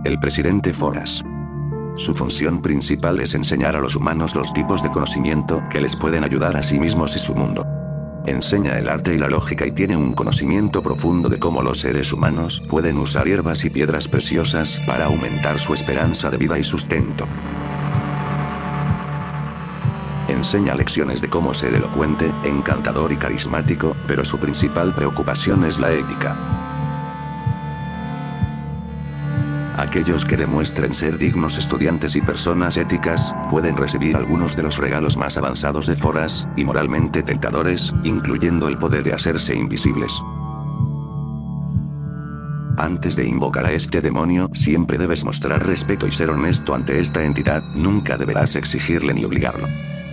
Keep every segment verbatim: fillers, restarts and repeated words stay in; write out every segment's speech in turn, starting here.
El presidente Foras. Su función principal es enseñar a los humanos los tipos de conocimiento que les pueden ayudar a sí mismos y su mundo. Enseña el arte y la lógica y tiene un conocimiento profundo de cómo los seres humanos pueden usar hierbas y piedras preciosas para aumentar su esperanza de vida y sustento. Enseña lecciones de cómo ser elocuente, encantador y carismático, pero su principal preocupación es la ética. Aquellos que demuestren ser dignos estudiantes y personas éticas, pueden recibir algunos de los regalos más avanzados de Foras, y moralmente tentadores, incluyendo el poder de hacerse invisibles. Antes de invocar a este demonio, siempre debes mostrar respeto y ser honesto ante esta entidad, nunca deberás exigirle ni obligarlo.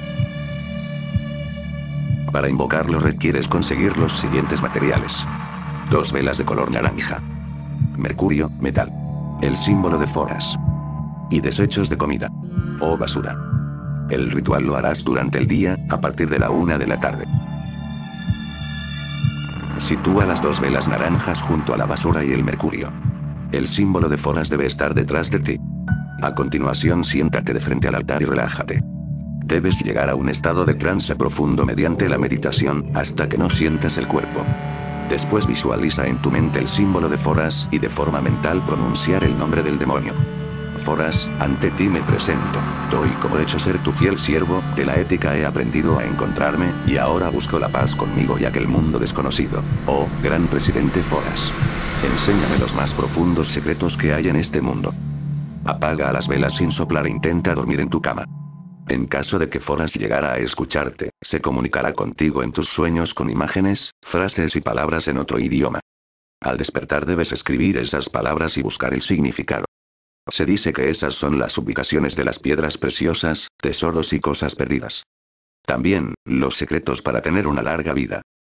Para invocarlo requieres conseguir los siguientes materiales. Dos velas de color naranja. Mercurio, metal. El símbolo de Foras. Y desechos de comida. O basura. El ritual lo harás durante el día, a partir de la una de la tarde. Sitúa las dos velas naranjas junto a la basura y el mercurio. El símbolo de Foras debe estar detrás de ti. A continuación siéntate de frente al altar y relájate. Debes llegar a un estado de trance profundo mediante la meditación, hasta que no sientas el cuerpo. Después visualiza en tu mente el símbolo de Foras, y de forma mental pronunciar el nombre del demonio. Foras, ante ti me presento. Doy como hecho ser tu fiel siervo, de la ética he aprendido a encontrarme, y ahora busco la paz conmigo y aquel mundo desconocido. Oh, gran presidente Foras. Enséñame los más profundos secretos que hay en este mundo. Apaga las velas sin soplar e intenta dormir en tu cama. En caso de que Foras llegara a escucharte, se comunicará contigo en tus sueños con imágenes, frases y palabras en otro idioma. Al despertar debes escribir esas palabras y buscar el significado. Se dice que esas son las ubicaciones de las piedras preciosas, tesoros y cosas perdidas. También, los secretos para tener una larga vida.